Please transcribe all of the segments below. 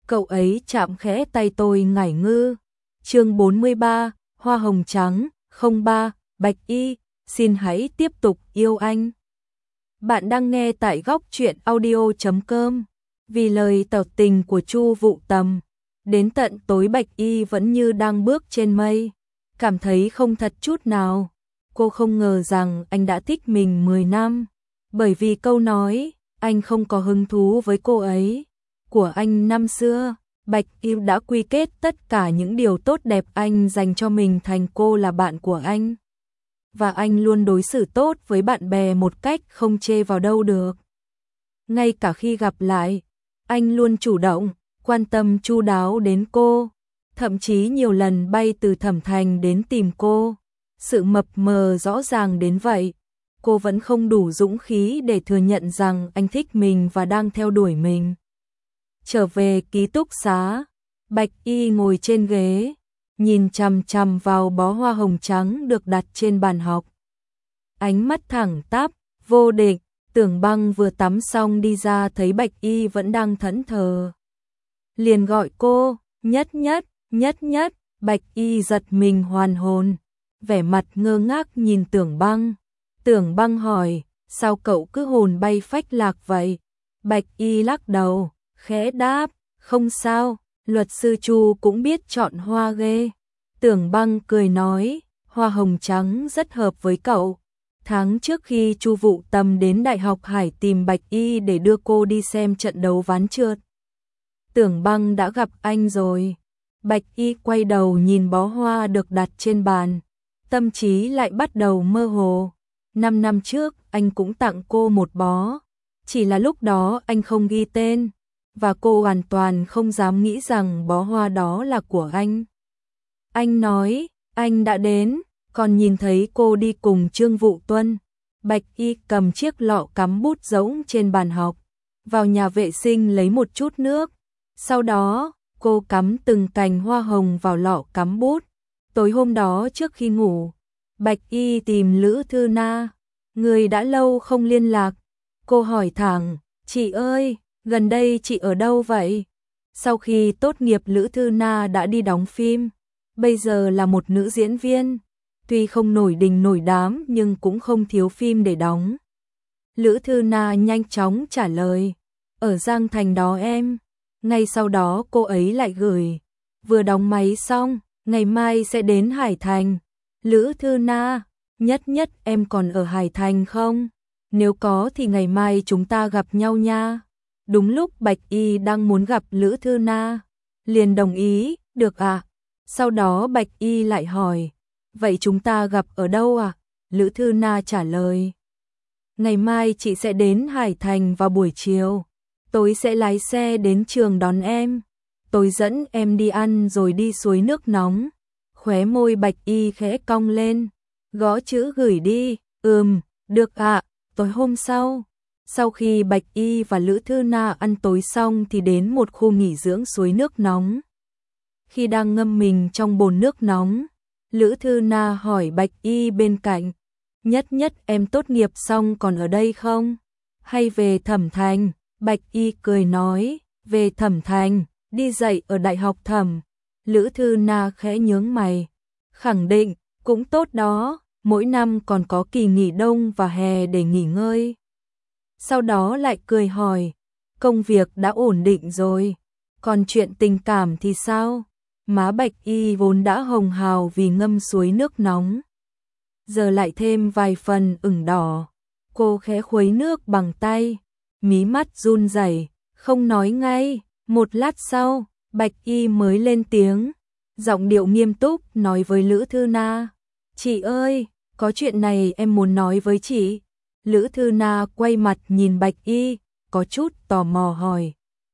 cậu ấy chạm khẽ tay tôi ngải ngư. Chương 43, Hoa hồng trắng, 03, Bạch Y, xin hãy tiếp tục yêu anh. Bạn đang nghe tại góc truyện audio.com. Vì lời tỏ tình của Chu Vụ Tầm, đến tận tối Bạch Y vẫn như đang bước trên mây, cảm thấy không thật chút nào. Cô không ngờ rằng anh đã thích mình 10 năm, bởi vì câu nói anh không có hứng thú với cô ấy của anh năm xưa. Bạch Y đã quy kết tất cả những điều tốt đẹp anh dành cho mình thành cô là bạn của anh. Và anh luôn đối xử tốt với bạn bè một cách không chê vào đâu được. Ngay cả khi gặp lại, anh luôn chủ động, quan tâm chu đáo đến cô, thậm chí nhiều lần bay từ Thẩm Thành đến tìm cô. Sự mập mờ rõ ràng đến vậy, cô vẫn không đủ dũng khí để thừa nhận rằng anh thích mình và đang theo đuổi mình. Trở về ký túc xá, Bạch Y ngồi trên ghế, nhìn chằm chằm vào bó hoa hồng trắng được đặt trên bàn học. Ánh mắt thẳng tắp, vô địch. Tưởng Băng vừa tắm xong đi ra thấy Bạch Y vẫn đang thẫn thờ, liền gọi cô, Nhất Nhất. Bạch Y giật mình hoàn hồn, vẻ mặt ngơ ngác nhìn Tưởng Băng. Tưởng Băng hỏi, sao cậu cứ hồn bay phách lạc vậy? Bạch Y lắc đầu, khẽ đáp, không sao, luật sư Chu cũng biết chọn hoa ghê. Tưởng Băng cười nói, hoa hồng trắng rất hợp với cậu. Tháng trước khi Chu Vụ Tầm đến Đại học Hải tìm Bạch Y để đưa cô đi xem trận đấu ván trượt, Tưởng Băng đã gặp anh rồi. Bạch Y quay đầu nhìn bó hoa được đặt trên bàn, tâm trí lại bắt đầu mơ hồ. 5 năm trước anh cũng tặng cô một bó, chỉ là lúc đó anh không ghi tên, và cô hoàn toàn không dám nghĩ rằng bó hoa đó là của anh. Anh nói, anh đã đến, còn nhìn thấy cô đi cùng Trương Vụ Tuân. Bạch Y cầm chiếc lọ cắm bút rỗng trên bàn học, vào nhà vệ sinh lấy một chút nước. Sau đó, cô cắm từng cành hoa hồng vào lọ cắm bút. Tối hôm đó trước khi ngủ, Bạch Y tìm Lữ Thư Na. Người đã lâu không liên lạc. Cô hỏi thẳng, chị ơi, gần đây chị ở đâu vậy? Sau khi tốt nghiệp Lữ Thư Na đã đi đóng phim, bây giờ là một nữ diễn viên. Tuy không nổi đình nổi đám nhưng cũng không thiếu phim để đóng. Lữ Thư Na nhanh chóng trả lời, ở Giang Thành đó em. Ngay sau đó cô ấy lại gửi, vừa đóng máy xong, ngày mai sẽ đến Hải Thành. Lữ Thư Na, Nhất em còn ở Hải Thành không? Nếu có thì ngày mai chúng ta gặp nhau nha. Đúng lúc Bạch Y đang muốn gặp Lữ Thư Na, liền đồng ý, được ạ. Sau đó Bạch Y lại hỏi, vậy chúng ta gặp ở đâu à? Lữ Thư Na trả lời, ngày mai chị sẽ đến Hải Thành vào buổi chiều. Tối sẽ lái xe đến trường đón em. Tôi dẫn em đi ăn rồi đi suối nước nóng. Khóe môi Bạch Y khẽ cong lên, gõ chữ gửi đi. Được ạ. Tối hôm sau, sau khi Bạch Y và Lữ Thư Na ăn tối xong thì đến một khu nghỉ dưỡng suối nước nóng. Khi đang ngâm mình trong bồn nước nóng, Lữ Thư Na hỏi Bạch Y bên cạnh, Nhất em tốt nghiệp xong còn ở đây không? Hay về Thẩm Thành? Bạch Y cười nói, về Thẩm Thành, đi dạy ở Đại học Thẩm. Lữ Thư Na khẽ nhướng mày, khẳng định, cũng tốt đó, mỗi năm còn có kỳ nghỉ đông và hè để nghỉ ngơi. Sau đó lại cười hỏi, công việc đã ổn định rồi, còn chuyện tình cảm thì sao? Má Bạch Y vốn đã hồng hào vì ngâm suối nước nóng, giờ lại thêm vài phần ửng đỏ. Cô khẽ khuấy nước bằng tay, mí mắt run rẩy, không nói ngay. Một lát sau, Bạch Y mới lên tiếng, giọng điệu nghiêm túc nói với Lữ Thư Na, chị ơi, có chuyện này em muốn nói với chị. Lữ Thư Na quay mặt nhìn Bạch Y, có chút tò mò hỏi,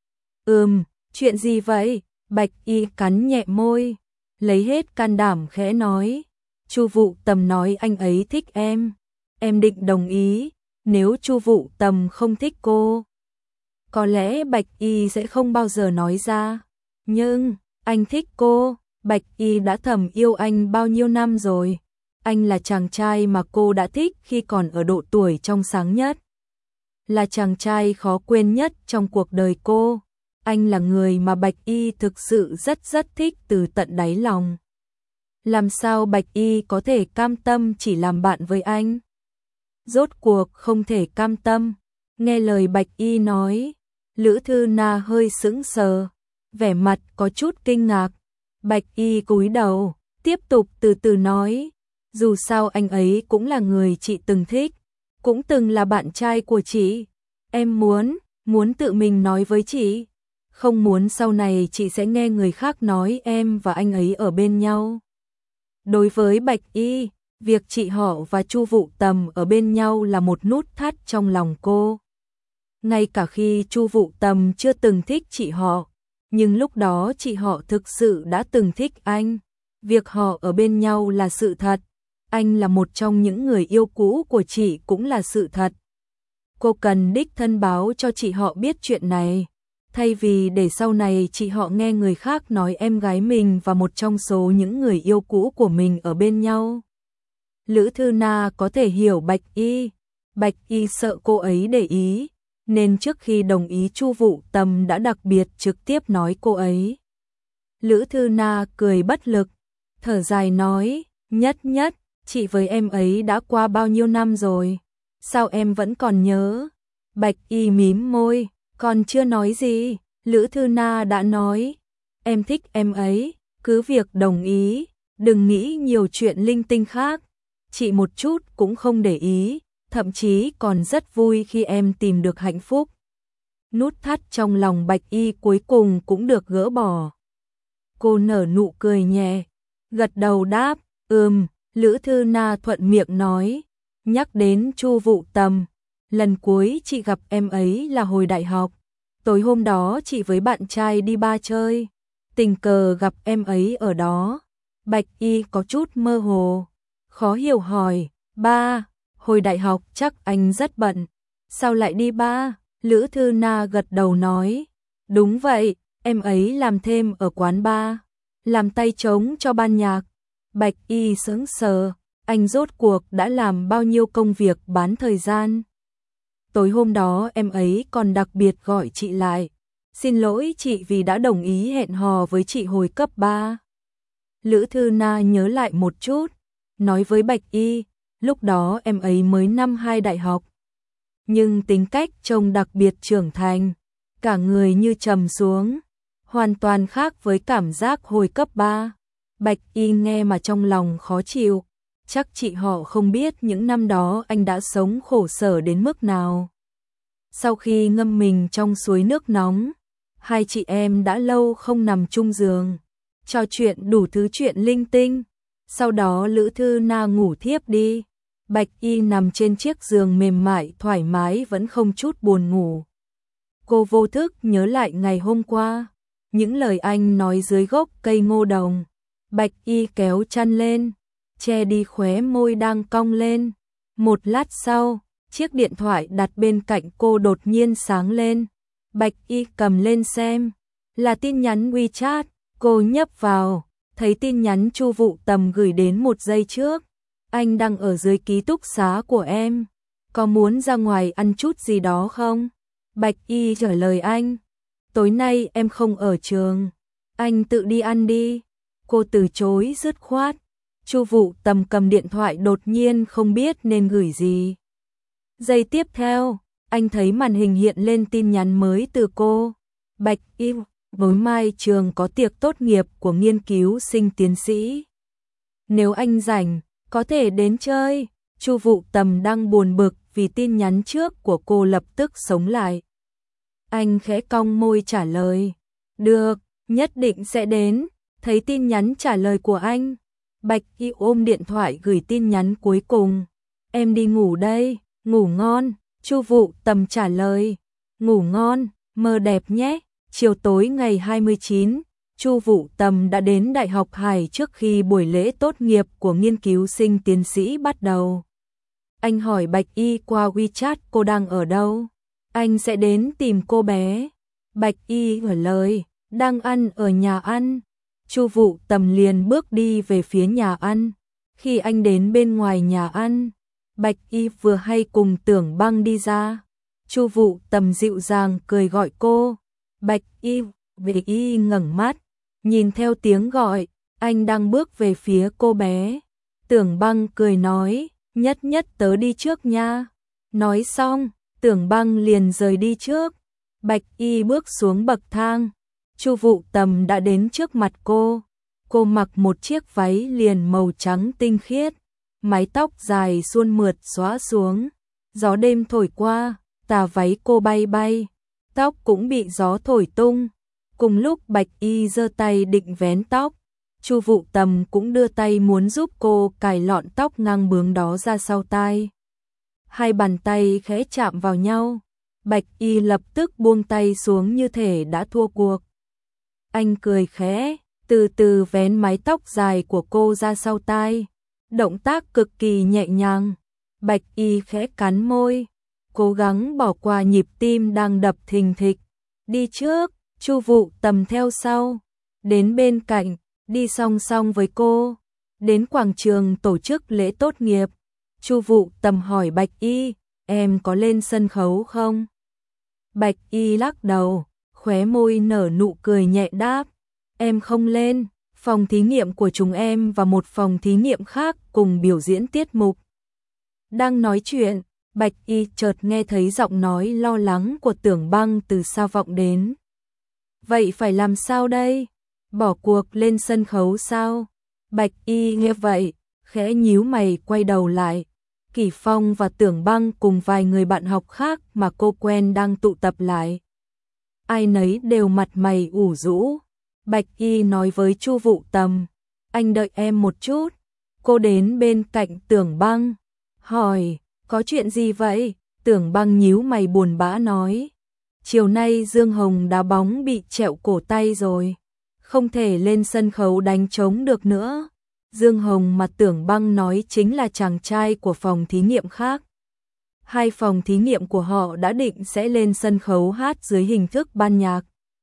chuyện gì vậy? Bạch Y cắn nhẹ môi, lấy hết can đảm khẽ nói, Chu Vụ Tầm nói anh ấy thích em định đồng ý. Nếu Chu Vụ Tầm không thích cô, có lẽ Bạch Y sẽ không bao giờ nói ra. Nhưng, anh thích cô. Bạch Y đã thầm yêu anh bao nhiêu năm rồi. Anh là chàng trai mà cô đã thích khi còn ở độ tuổi trong sáng nhất. Là chàng trai khó quên nhất trong cuộc đời cô. Anh là người mà Bạch Y thực sự rất thích từ tận đáy lòng. Làm sao Bạch Y có thể cam tâm chỉ làm bạn với anh? Rốt cuộc không thể cam tâm. Nghe lời Bạch Y nói, Lữ Thư Na hơi sững sờ, vẻ mặt có chút kinh ngạc. Bạch Y cúi đầu, tiếp tục từ từ nói, dù sao anh ấy cũng là người chị từng thích, cũng từng là bạn trai của chị. Em muốn tự mình nói với chị, không muốn sau này chị sẽ nghe người khác nói em và anh ấy ở bên nhau. Đối với Bạch Y, việc chị họ và Chu Vũ Tầm ở bên nhau là một nút thắt trong lòng cô. Ngay cả khi Chu Vũ Tầm chưa từng thích chị họ, nhưng lúc đó chị họ thực sự đã từng thích anh. Việc họ ở bên nhau là sự thật, anh là một trong những người yêu cũ của chị cũng là sự thật. Cô cần đích thân báo cho chị họ biết chuyện này, thay vì để sau này chị họ nghe người khác nói em gái mình và một trong số những người yêu cũ của mình ở bên nhau. Lữ Thư Na có thể hiểu Bạch Y sợ cô ấy để ý, nên trước khi đồng ý Chu Vũ Tầm đã đặc biệt trực tiếp nói cô ấy. Lữ Thư Na cười bất lực, thở dài nói, nhất, chị với em ấy đã qua bao nhiêu năm rồi, sao em vẫn còn nhớ? Bạch Y mím môi, còn chưa nói gì, Lữ Thư Na đã nói, em thích em ấy, cứ việc đồng ý, đừng nghĩ nhiều chuyện linh tinh khác, chị một chút cũng không để ý, thậm chí còn rất vui khi em tìm được hạnh phúc. Nút thắt trong lòng Bạch Y cuối cùng cũng được gỡ bỏ. Cô nở nụ cười nhẹ, gật đầu đáp, Lữ Thư Na thuận miệng nói, nhắc đến Chu Vũ Tầm, lần cuối chị gặp em ấy là hồi đại học. Tối hôm đó chị với bạn trai đi bar chơi, tình cờ gặp em ấy ở đó. Bạch Y có chút mơ hồ, khó hiểu hỏi, ba, hồi đại học chắc anh rất bận, sao lại đi bar? Lữ Thư Na gật đầu nói, đúng vậy, em ấy làm thêm ở quán bar, làm tay trống cho ban nhạc. Bạch Y sững sờ, anh rốt cuộc đã làm bao nhiêu công việc bán thời gian. Tối hôm đó em ấy còn đặc biệt gọi chị lại, xin lỗi chị vì đã đồng ý hẹn hò với chị hồi cấp 3. Lữ Thư Na nhớ lại một chút, nói với Bạch Y, lúc đó em ấy mới năm 2 đại học. Nhưng tính cách trông đặc biệt trưởng thành, cả người như trầm xuống, hoàn toàn khác với cảm giác hồi cấp 3. Bạch Y nghe mà trong lòng khó chịu, chắc chị họ không biết những năm đó anh đã sống khổ sở đến mức nào. Sau khi ngâm mình trong suối nước nóng, hai chị em đã lâu không nằm chung giường, trò chuyện đủ thứ chuyện linh tinh. Sau đó Lữ Thư Na ngủ thiếp đi, Bạch Y nằm trên chiếc giường mềm mại thoải mái vẫn không chút buồn ngủ. Cô vô thức nhớ lại ngày hôm qua, những lời anh nói dưới gốc cây ngô đồng. Bạch Y kéo chăn lên, che đi khóe môi đang cong lên. Một lát sau, chiếc điện thoại đặt bên cạnh cô đột nhiên sáng lên. Bạch Y cầm lên xem, là tin nhắn WeChat. Cô nhấp vào, thấy tin nhắn Chu Vũ Tầm gửi đến 1 giây trước. Anh đang ở dưới ký túc xá của em, có muốn ra ngoài ăn chút gì đó không? Bạch Y trả lời anh, tối nay em không ở trường, anh tự đi ăn đi. Cô từ chối dứt khoát. Chu Vũ Tầm cầm điện thoại đột nhiên không biết nên gửi gì. Giây tiếp theo, anh thấy màn hình hiện lên tin nhắn mới từ cô. Bạch Y, tối mai trường có tiệc tốt nghiệp của nghiên cứu sinh tiến sĩ. Nếu anh rảnh, có thể đến chơi. Chu Vũ Tầm đang buồn bực vì tin nhắn trước của cô lập tức sống lại. Anh khẽ cong môi trả lời, được, nhất định sẽ đến. Thấy tin nhắn trả lời của anh, Bạch Y ôm điện thoại gửi tin nhắn cuối cùng, em đi ngủ đây, ngủ ngon. Chu Vũ Tầm trả lời, ngủ ngon, mơ đẹp nhé. Chiều tối ngày 29, Chu Vũ Tầm đã đến Đại học Hải trước khi buổi lễ tốt nghiệp của nghiên cứu sinh tiến sĩ bắt đầu. Anh hỏi Bạch Y qua WeChat cô đang ở đâu, anh sẽ đến tìm cô bé. Bạch Y trả lời, đang ăn ở nhà ăn. Chu Vũ Tầm liền bước đi về phía nhà ăn. Khi anh đến bên ngoài nhà ăn, Bạch Y vừa hay cùng Tưởng Băng đi ra. Chu Vũ Tầm dịu dàng cười gọi cô, Bạch Y ngẩng mắt, nhìn theo tiếng gọi, anh đang bước về phía cô bé. Tưởng Băng cười nói, nhất nhất tớ đi trước nha. Nói xong, Tưởng Băng liền rời đi trước. Bạch Y bước xuống bậc thang, Chu Vụ Tầm đã đến trước mặt cô. Cô mặc một chiếc váy liền màu trắng tinh khiết, mái tóc dài suôn mượt xõa xuống. Gió đêm thổi qua, tà váy cô bay bay, tóc cũng bị gió thổi tung. Cùng lúc Bạch Y giơ tay định vén tóc, Chu Vụ Tầm cũng đưa tay muốn giúp cô cài lọn tóc ngang bướng đó ra sau tai. Hai bàn tay khẽ chạm vào nhau, Bạch Y lập tức buông tay xuống như thể đã thua cuộc. Anh cười khẽ, từ từ vén mái tóc dài của cô ra sau tai, động tác cực kỳ nhẹ nhàng. Bạch Y khẽ cắn môi, cố gắng bỏ qua nhịp tim đang đập thình thịch. Đi trước, Chu Vụ Tầm theo sau, đến bên cạnh, đi song song với cô. Đến quảng trường tổ chức lễ tốt nghiệp, Chu Vụ Tầm hỏi Bạch Y, em có lên sân khấu không? Bạch Y lắc đầu, khóe môi nở nụ cười nhẹ đáp, em không lên, phòng thí nghiệm của chúng em và một phòng thí nghiệm khác cùng biểu diễn tiết mục. Đang nói chuyện, Bạch Y chợt nghe thấy giọng nói lo lắng của Tưởng Băng từ xa vọng đến. Vậy phải làm sao đây? Bỏ cuộc lên sân khấu sao? Bạch Y nghe vậy, khẽ nhíu mày quay đầu lại. Kỷ Phong và Tưởng Băng cùng vài người bạn học khác mà cô quen đang tụ tập lại. Ai nấy đều mặt mày ủ rũ. Bạch Y nói với Chu Vụ Tầm, anh đợi em một chút. Cô đến bên cạnh Tưởng Băng, hỏi, có chuyện gì vậy? Tưởng Băng nhíu mày buồn bã nói, chiều nay Dương Hồng đá bóng bị trẹo cổ tay rồi, không thể lên sân khấu đánh trống được nữa. Dương Hồng mà Tưởng Băng nói chính là chàng trai của phòng thí nghiệm khác. Hai phòng thí nghiệm của họ đã định sẽ lên sân khấu hát dưới hình thức ban nhạc.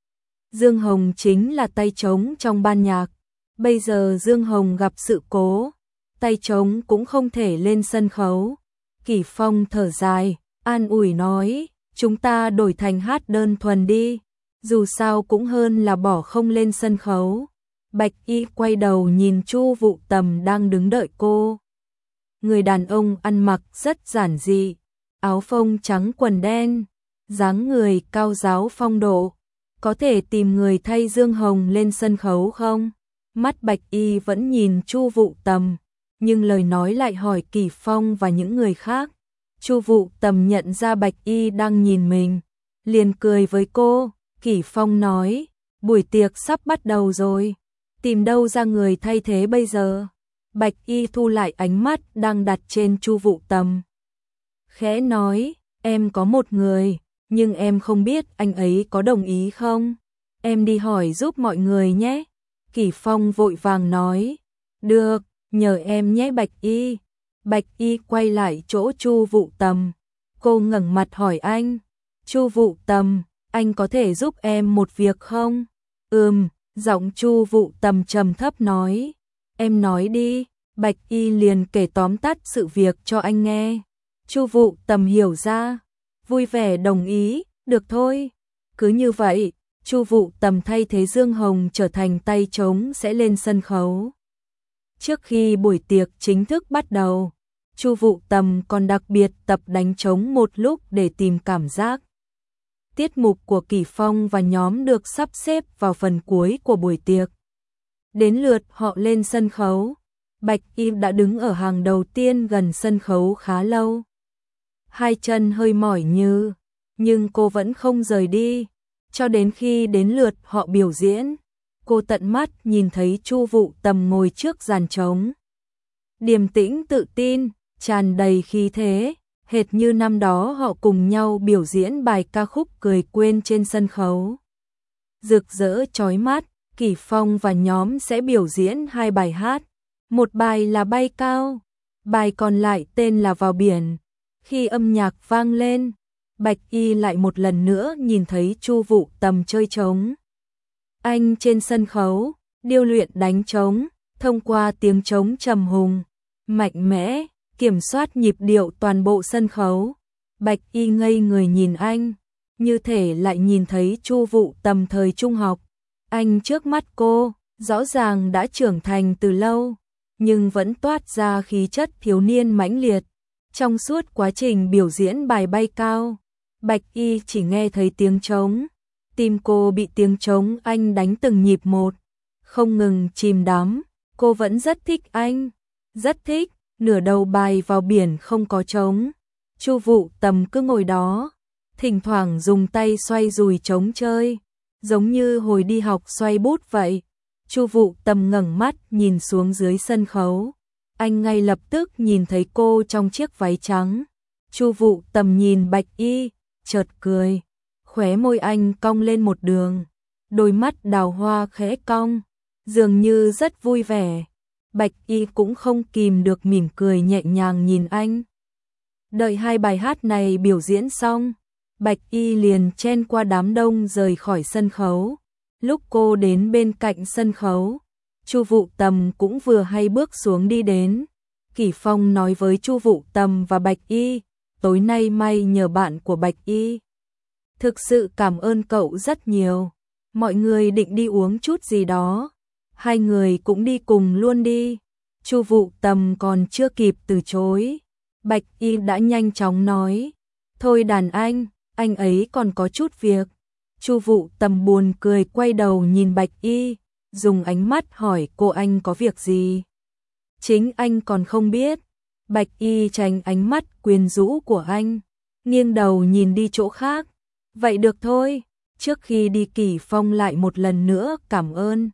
Dương Hồng chính là tay trống trong ban nhạc. Bây giờ Dương Hồng gặp sự cố, tay trống cũng không thể lên sân khấu. Kỷ Phong thở dài, an ủi nói, chúng ta đổi thành hát đơn thuần đi, dù sao cũng hơn là bỏ không lên sân khấu. Bạch Y quay đầu nhìn Chu Vụ Tầm đang đứng đợi cô. Người đàn ông ăn mặc rất giản dị, áo phông trắng quần đen, dáng người cao ráo phong độ. Có thể tìm người thay Dương Hồng lên sân khấu không? Mắt Bạch Y vẫn nhìn Chu Vụ Tầm, nhưng lời nói lại hỏi Kỷ Phong và những người khác. Chu Vụ Tầm nhận ra Bạch Y đang nhìn mình, liền cười với cô. Kỷ Phong nói, buổi tiệc sắp bắt đầu rồi, tìm đâu ra người thay thế bây giờ? Bạch Y thu lại ánh mắt đang đặt trên Chu Vụ Tầm, khẽ nói, em có một người, nhưng em không biết anh ấy có đồng ý không? Em đi hỏi giúp mọi người nhé. Kỷ Phong vội vàng nói, được, nhờ em nhé Bạch Y. Bạch Y quay lại chỗ Chu Vụ Tầm, cô ngẩng mặt hỏi anh, Chu Vụ Tầm, anh có thể giúp em một việc không? Giọng Chu Vụ Tầm trầm thấp nói, em nói đi. Bạch Y liền kể tóm tắt sự việc cho anh nghe. Chu Vụ Tầm hiểu ra, vui vẻ đồng ý, được thôi. Cứ như vậy, Chu Vụ Tầm thay thế Dương Hồng trở thành tay trống sẽ lên sân khấu. Trước khi buổi tiệc chính thức bắt đầu, Chu Vụ Tầm còn đặc biệt tập đánh trống một lúc để tìm cảm giác. Tiết mục của Kỷ Phong và nhóm được sắp xếp vào phần cuối của buổi tiệc. Đến lượt họ lên sân khấu, Bạch Y đã đứng ở hàng đầu tiên gần sân khấu khá lâu. Hai chân hơi mỏi nhưng cô vẫn không rời đi, cho đến khi đến lượt họ biểu diễn. Cô tận mắt nhìn thấy Chu Vụ Tầm ngồi trước dàn trống, điềm tĩnh tự tin, tràn đầy khí thế, hệt như năm đó họ cùng nhau biểu diễn bài ca khúc Cười Quên trên sân khấu. Rực rỡ chói mắt, Kỷ Phong và nhóm sẽ biểu diễn hai bài hát. Một bài là Bay Cao, bài còn lại tên là Vào Biển. Khi âm nhạc vang lên, Bạch Y lại một lần nữa nhìn thấy Chu Vụ Tầm chơi trống. Anh trên sân khấu, điêu luyện đánh trống, thông qua tiếng trống trầm hùng, mạnh mẽ, kiểm soát nhịp điệu toàn bộ sân khấu. Bạch Y ngây người nhìn anh, như thể lại nhìn thấy Chu Vũ Tầm thời trung học. Anh trước mắt cô, rõ ràng đã trưởng thành từ lâu, nhưng vẫn toát ra khí chất thiếu niên mãnh liệt. Trong suốt quá trình biểu diễn bài Bay Cao, Bạch Y chỉ nghe thấy tiếng trống. Tim cô bị tiếng trống anh đánh từng nhịp một, không ngừng chìm đắm. Cô vẫn rất thích anh, rất thích. Nửa đầu bài vào biển không có trống, Chu Vũ Tầm cứ ngồi đó, thỉnh thoảng dùng tay xoay dùi trống chơi, giống như hồi đi học xoay bút vậy. Chu Vũ Tầm ngẩng mắt nhìn xuống dưới sân khấu, anh ngay lập tức nhìn thấy cô trong chiếc váy trắng. Chu Vũ Tầm nhìn Bạch Y, chợt cười, khóe môi anh cong lên một đường, đôi mắt đào hoa khẽ cong, dường như rất vui vẻ. Bạch Y cũng không kìm được mỉm cười nhẹ nhàng nhìn anh. Đợi hai bài hát này biểu diễn xong, Bạch Y liền chen qua đám đông rời khỏi sân khấu. Lúc cô đến bên cạnh sân khấu, Chu Vũ Tầm cũng vừa hay bước xuống đi đến. Kỷ Phong nói với Chu Vũ Tầm và Bạch Y, tối nay may nhờ bạn của Bạch Y. Thực sự cảm ơn cậu rất nhiều. Mọi người định đi uống chút gì đó, hai người cũng đi cùng luôn đi. Chu Vũ Tầm còn chưa kịp từ chối, Bạch Y đã nhanh chóng nói, thôi đàn anh ấy còn có chút việc. Chu Vũ Tầm buồn cười quay đầu nhìn Bạch Y, dùng ánh mắt hỏi cô anh có việc gì. Chính anh còn không biết. Bạch Y tránh ánh mắt quyến rũ của anh, nghiêng đầu nhìn đi chỗ khác. Vậy được thôi, trước khi đi Kỷ Phong lại một lần nữa cảm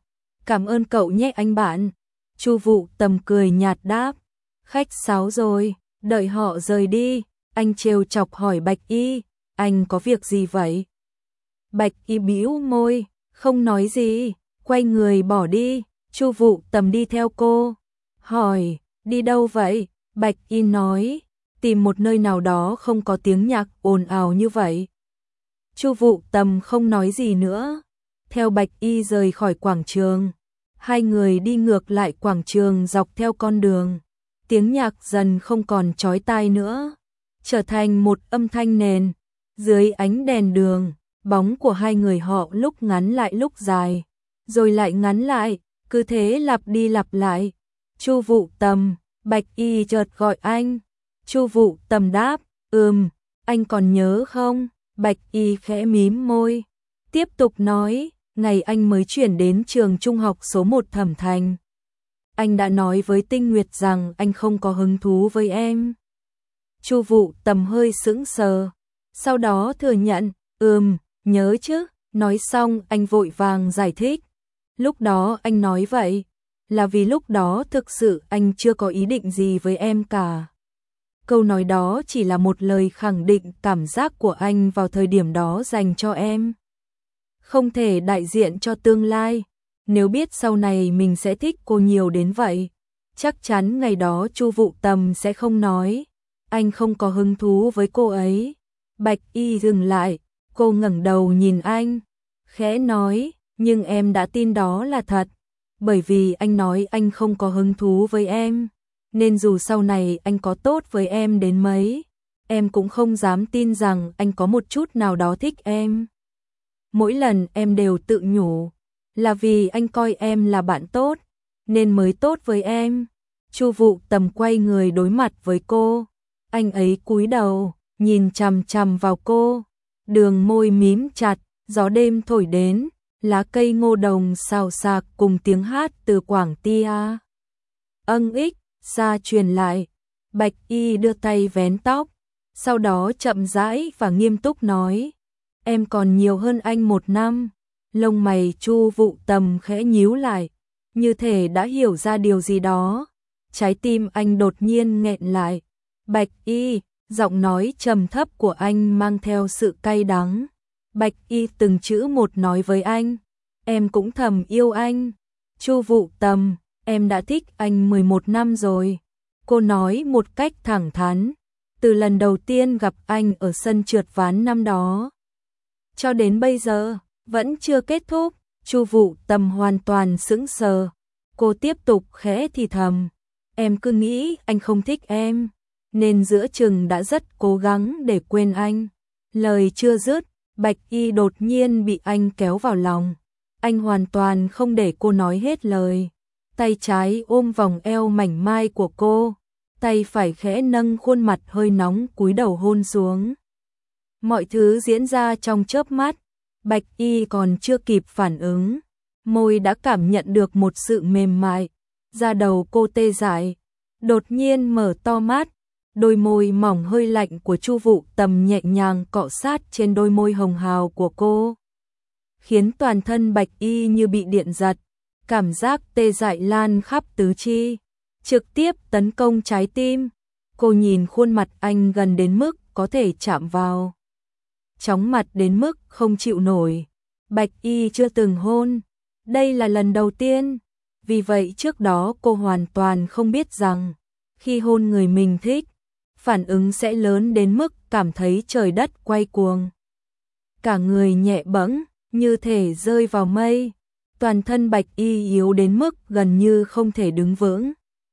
ơn cậu nhé anh bạn. Chu Vũ Tầm cười nhạt đáp, khách sáo rồi. Đợi họ rời đi, anh trêu chọc hỏi Bạch Y, anh có việc gì vậy? Bạch Y bĩu môi, không nói gì, quay người bỏ đi. Chu Vũ Tầm đi theo cô, hỏi, đi đâu vậy? Bạch Y nói, tìm một nơi nào đó không có tiếng nhạc ồn ào như vậy. Chu Vũ Tầm không nói gì nữa, theo Bạch Y rời khỏi quảng trường. Hai người đi ngược lại quảng trường dọc theo con đường. Tiếng nhạc dần không còn chói tai nữa, trở thành một âm thanh nền. Dưới ánh đèn đường, bóng của hai người họ lúc ngắn lại lúc dài, rồi lại ngắn lại, cứ thế lặp đi lặp lại. Chu Vũ Tầm, Bạch Y chợt gọi anh. Chu Vũ Tầm đáp, anh còn nhớ không? Bạch Y khẽ mím môi, tiếp tục nói, ngày anh mới chuyển đến trường trung học số 1 Thẩm Thành. Anh đã nói với Tinh Nguyệt rằng anh không có hứng thú với em. Chu Vũ Tầm hơi sững sờ, sau đó thừa nhận, nhớ chứ. Nói xong anh vội vàng giải thích. Lúc đó anh nói vậy, là vì lúc đó thực sự anh chưa có ý định gì với em cả. Câu nói đó chỉ là một lời khẳng định cảm giác của anh vào thời điểm đó dành cho em. Không thể đại diện cho tương lai. Nếu biết sau này mình sẽ thích cô nhiều đến vậy, chắc chắn ngày đó Chu Vũ Tầm sẽ không nói anh không có hứng thú với cô ấy. Bạch Y dừng lại, cô ngẩng đầu nhìn anh, khẽ nói, nhưng em đã tin đó là thật, bởi vì anh nói anh không có hứng thú với em, nên dù sau này anh có tốt với em đến mấy, em cũng không dám tin rằng anh có một chút nào đó thích em. Mỗi lần em đều tự nhủ, là vì anh coi em là bạn tốt, nên mới tốt với em. Chu Vũ Tầm quay người đối mặt với cô, anh ấy cúi đầu, nhìn chằm chằm vào cô, đường môi mím chặt, gió đêm thổi đến, lá cây ngô đồng xào xạc cùng tiếng hát từ quảng tia. Xa truyền lại, Bạch Y đưa tay vén tóc, sau đó chậm rãi và nghiêm túc nói, em còn nhiều hơn anh 1 năm. Lông mày Chu Vũ Tầm khẽ nhíu lại, như thể đã hiểu ra điều gì đó. Trái tim anh đột nhiên nghẹn lại. Bạch Y, giọng nói trầm thấp của anh mang theo sự cay đắng. Bạch Y từng chữ một nói với anh, em cũng thầm yêu anh. Chu Vũ Tầm, em đã thích anh 11 năm rồi. Cô nói một cách thẳng thắn, từ lần đầu tiên gặp anh ở sân trượt ván năm đó cho đến bây giờ vẫn chưa kết thúc. Chu Vũ Tầm hoàn toàn sững sờ. Cô tiếp tục khẽ thì thầm, em cứ nghĩ anh không thích em, nên giữa chừng đã rất cố gắng để quên anh. Lời chưa dứt, Bạch Y đột nhiên bị anh kéo vào lòng. Anh hoàn toàn không để cô nói hết lời. Tay trái ôm vòng eo mảnh mai của cô, tay phải khẽ nâng khuôn mặt hơi nóng cúi đầu hôn xuống. Mọi thứ diễn ra trong chớp mắt, Bạch Y còn chưa kịp phản ứng, môi đã cảm nhận được một sự mềm mại, da đầu cô tê dại, đột nhiên mở to mắt, đôi môi mỏng hơi lạnh của Chu Vũ Tầm nhẹ nhàng cọ sát trên đôi môi hồng hào của cô, khiến toàn thân Bạch Y như bị điện giật, cảm giác tê dại lan khắp tứ chi, trực tiếp tấn công trái tim. Cô nhìn khuôn mặt anh gần đến mức có thể chạm vào, chóng mặt đến mức không chịu nổi. Bạch Y chưa từng hôn, đây là lần đầu tiên, vì vậy trước đó cô hoàn toàn không biết rằng khi hôn người mình thích, phản ứng sẽ lớn đến mức cảm thấy trời đất quay cuồng. Cả người nhẹ bẫng, như thể rơi vào mây, toàn thân Bạch Y yếu đến mức gần như không thể đứng vững,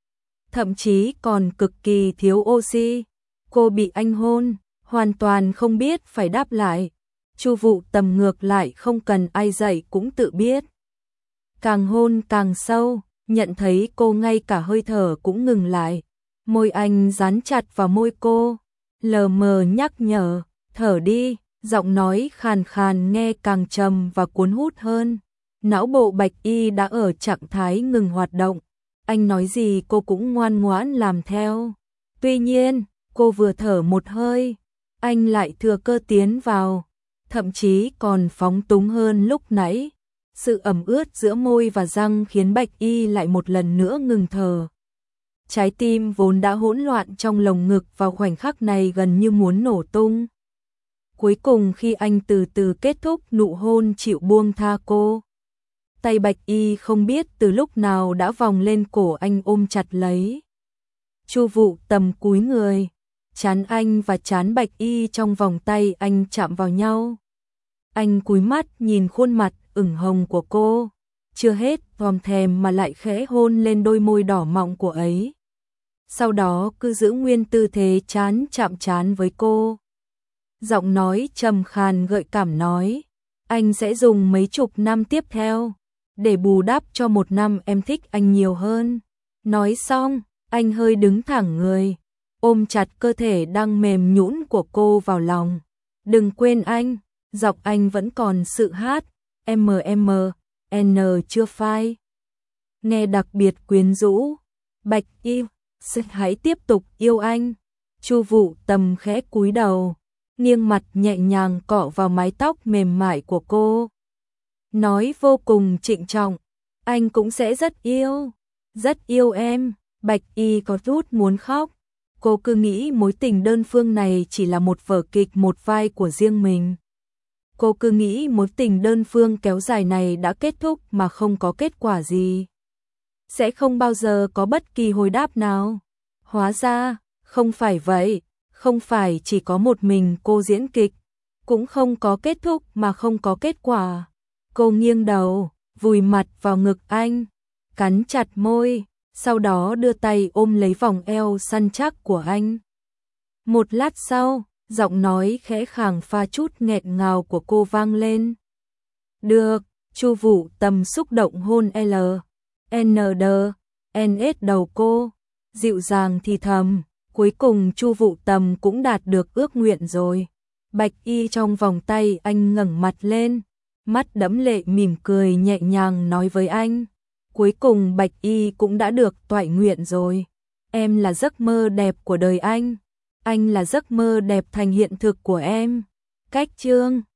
thậm chí còn cực kỳ thiếu oxy. Cô bị anh hôn, hoàn toàn không biết phải đáp lại. Chu Vũ Tầm ngược lại không cần ai dạy cũng tự biết. Càng hôn càng sâu, nhận thấy cô ngay cả hơi thở cũng ngừng lại. Môi anh dán chặt vào môi cô, lờ mờ nhắc nhở, thở đi, giọng nói khàn khàn nghe càng trầm và cuốn hút hơn. Não bộ Bạch Y đã ở trạng thái ngừng hoạt động, anh nói gì cô cũng ngoan ngoãn làm theo. Tuy nhiên, cô vừa thở một hơi, anh lại thừa cơ tiến vào, thậm chí còn phóng túng hơn lúc nãy. Sự ẩm ướt giữa môi và răng khiến Bạch Y lại một lần nữa ngừng thở. Trái tim vốn đã hỗn loạn trong lồng ngực vào khoảnh khắc này gần như muốn nổ tung. Cuối cùng khi anh từ từ kết thúc nụ hôn chịu buông tha cô, tay Bạch Y không biết từ lúc nào đã vòng lên cổ anh ôm chặt lấy. Chu Vũ Tầm cúi người, trán anh và trán Bạch Y trong vòng tay anh chạm vào nhau. Anh cúi mắt nhìn khuôn mặt ửng hồng của cô, chưa hết thòm thèm mà lại khẽ hôn lên đôi môi đỏ mọng của ấy. Sau đó cứ giữ nguyên tư thế trán chạm trán với cô. Giọng nói trầm khàn gợi cảm nói, anh sẽ dùng mấy chục năm tiếp theo để bù đắp cho một năm em thích anh nhiều hơn. Nói xong, anh hơi đứng thẳng người, ôm chặt cơ thể đang mềm nhũn của cô vào lòng. Đừng quên anh, giọng anh vẫn còn sự hát, N chưa phai. Nghe đặc biệt quyến rũ. Bạch Y, hãy tiếp tục yêu anh. Chu Vũ Tầm khẽ cúi đầu, nghiêng mặt nhẹ nhàng cọ vào mái tóc mềm mại của cô. Nói vô cùng trịnh trọng, anh cũng sẽ rất yêu em. Bạch Y có chút muốn khóc. Cô cứ nghĩ mối tình đơn phương này chỉ là một vở kịch một vai của riêng mình. Cô cứ nghĩ mối tình đơn phương kéo dài này đã kết thúc mà không có kết quả gì, sẽ không bao giờ có bất kỳ hồi đáp nào. Hóa ra, không phải vậy, không phải chỉ có một mình cô diễn kịch, cũng không có kết thúc mà không có kết quả. Cô nghiêng đầu, vùi mặt vào ngực anh, cắn chặt môi, sau đó đưa tay ôm lấy vòng eo săn chắc của anh. Một lát sau, giọng nói khẽ khàng pha chút nghẹn ngào của cô vang lên. Được. Chu Vũ Tầm xúc động hôn NS đầu cô, dịu dàng thì thầm, cuối cùng Chu Vũ Tầm cũng đạt được ước nguyện rồi. Bạch Y trong vòng tay anh ngẩng mặt lên, mắt đẫm lệ mỉm cười nhẹ nhàng nói với anh, cuối cùng Bạch Y cũng đã được toại nguyện rồi. Em là giấc mơ đẹp của đời anh là giấc mơ đẹp thành hiện thực của em. Cách chương